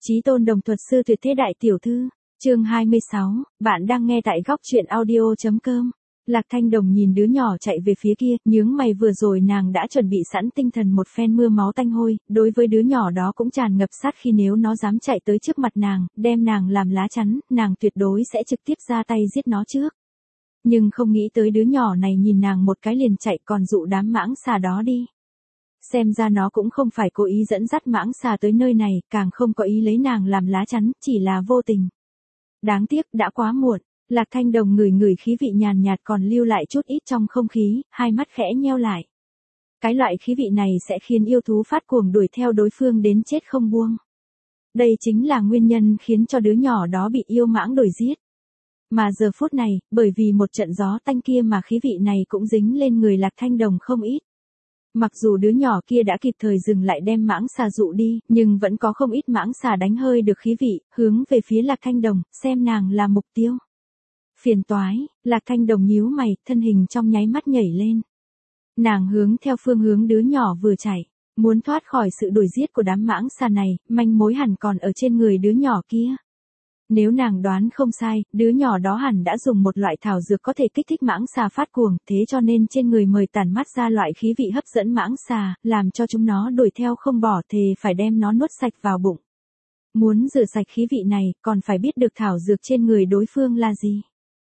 Chí tôn đồng thuật sư tuyệt thế đại tiểu thư, chương 26, bạn đang nghe tại góc truyện audio.com. Lạc Thanh Đồng nhìn đứa nhỏ chạy về phía kia, nhướng mày, vừa rồi nàng đã chuẩn bị sẵn tinh thần một phen mưa máu tanh hôi, đối với đứa nhỏ đó cũng tràn ngập sát khi nếu nó dám chạy tới trước mặt nàng, đem nàng làm lá chắn, nàng tuyệt đối sẽ trực tiếp ra tay giết nó trước. Nhưng không nghĩ tới đứa nhỏ này nhìn nàng một cái liền chạy, còn dụ đám mãng xà đó đi. Xem ra nó cũng không phải cố ý dẫn dắt mãng xà tới nơi này, càng không có ý lấy nàng làm lá chắn, chỉ là vô tình. Đáng tiếc, đã quá muộn. Lạc Thanh Đồng ngửi ngửi khí vị nhàn nhạt còn lưu lại chút ít trong không khí, hai mắt khẽ nheo lại. Cái loại khí vị này sẽ khiến yêu thú phát cuồng đuổi theo đối phương đến chết không buông. Đây chính là nguyên nhân khiến cho đứa nhỏ đó bị yêu mãng đuổi giết. Mà giờ phút này, bởi vì một trận gió tanh kia mà khí vị này cũng dính lên người Lạc Thanh Đồng không ít. Mặc dù đứa nhỏ kia đã kịp thời dừng lại đem mãng xà dụ đi, nhưng vẫn có không ít mãng xà đánh hơi được khí vị, hướng về phía Lạc Thanh Đồng, xem nàng là mục tiêu. Phiền toái, Lạc Thanh Đồng nhíu mày, thân hình trong nháy mắt nhảy lên. Nàng hướng theo phương hướng đứa nhỏ vừa chạy, muốn thoát khỏi sự đuổi giết của đám mãng xà này, manh mối hẳn còn ở trên người đứa nhỏ kia. Nếu nàng đoán không sai, đứa nhỏ đó hẳn đã dùng một loại thảo dược có thể kích thích mãng xà phát cuồng, thế cho nên trên người mời tản mát ra loại khí vị hấp dẫn mãng xà, làm cho chúng nó đuổi theo không bỏ, thề phải đem nó nuốt sạch vào bụng. Muốn rửa sạch khí vị này, còn phải biết được thảo dược trên người đối phương là gì.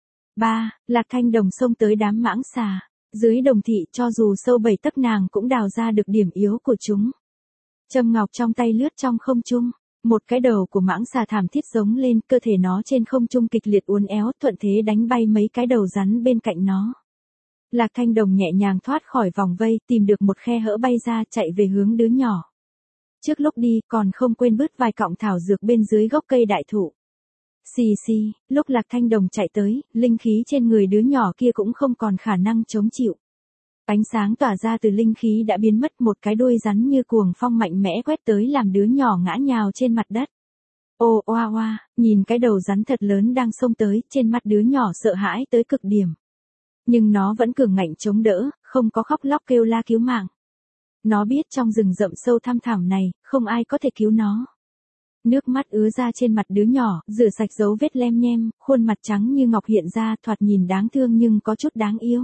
3. Lạc Thanh Đồng xông tới đám mãng xà. Dưới đồng thị, cho dù sâu 7 tấc nàng cũng đào ra được điểm yếu của chúng. Châm ngọc trong tay lướt trong không trung. Một cái đầu của mãng xà thảm thiết giống lên, cơ thể nó trên không trung kịch liệt uốn éo, thuận thế đánh bay mấy cái đầu rắn bên cạnh nó. Lạc Thanh Đồng nhẹ nhàng thoát khỏi vòng vây, tìm được một khe hở bay ra, chạy về hướng đứa nhỏ. Trước lúc đi, còn không quên bứt vài cọng thảo dược bên dưới gốc cây đại thụ. Xì xì, lúc Lạc Thanh Đồng chạy tới, linh khí trên người đứa nhỏ kia cũng không còn khả năng chống chịu. Ánh sáng tỏa ra từ linh khí đã biến mất, một cái đuôi rắn như cuồng phong mạnh mẽ quét tới làm đứa nhỏ ngã nhào trên mặt đất. Ô oa oa, nhìn cái đầu rắn thật lớn đang xông tới, trên mặt đứa nhỏ sợ hãi tới cực điểm. Nhưng nó vẫn cường ngạnh chống đỡ, không có khóc lóc kêu la cứu mạng. Nó biết trong rừng rậm sâu thăm thẳm này, không ai có thể cứu nó. Nước mắt ứa ra trên mặt đứa nhỏ, rửa sạch dấu vết lem nhem, khuôn mặt trắng như ngọc hiện ra, thoạt nhìn đáng thương nhưng có chút đáng yêu.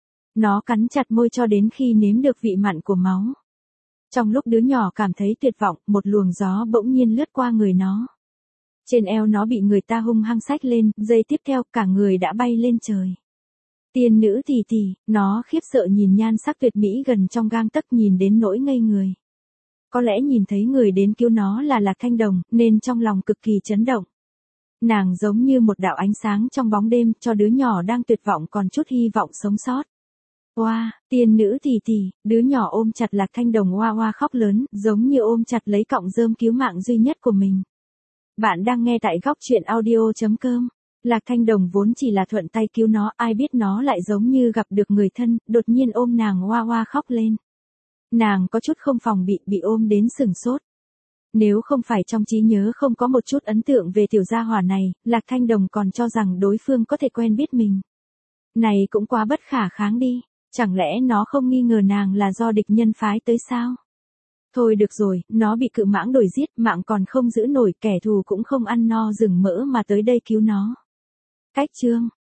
Nó cắn chặt môi cho đến khi nếm được vị mặn của máu. Trong lúc đứa nhỏ cảm thấy tuyệt vọng, một luồng gió bỗng nhiên lướt qua người nó. Trên eo nó bị người ta hung hăng xách lên, giây tiếp theo cả người đã bay lên trời. Tiên nữ tỷ tỷ, nó khiếp sợ nhìn nhan sắc tuyệt mỹ gần trong gang tấc, nhìn đến nỗi ngây người. Có lẽ nhìn thấy người đến cứu nó là Lạc Thanh Đồng, nên trong lòng cực kỳ chấn động. Nàng giống như một đạo ánh sáng trong bóng đêm, cho đứa nhỏ đang tuyệt vọng còn chút hy vọng sống sót. Oa, tiên nữ tỷ tỷ, đứa nhỏ ôm chặt Lạc Thanh Đồng oa oa khóc lớn, giống như ôm chặt lấy cọng rơm cứu mạng duy nhất của mình. Bạn đang nghe tại góc truyện audio.com. Lạc Thanh Đồng vốn chỉ là thuận tay cứu nó, ai biết nó lại giống như gặp được người thân, đột nhiên ôm nàng oa oa khóc lên. Nàng có chút không phòng bị ôm đến sửng sốt. Nếu không phải trong trí nhớ không có một chút ấn tượng về tiểu gia hỏa này, Lạc Thanh Đồng còn cho rằng đối phương có thể quen biết mình. Này cũng quá bất khả kháng đi, chẳng lẽ nó không nghi ngờ nàng là do địch nhân phái tới sao? Thôi được rồi, nó bị cự mãng đuổi giết, mạng còn không giữ nổi, kẻ thù cũng không ăn no rừng mỡ mà tới đây cứu nó. Cách chương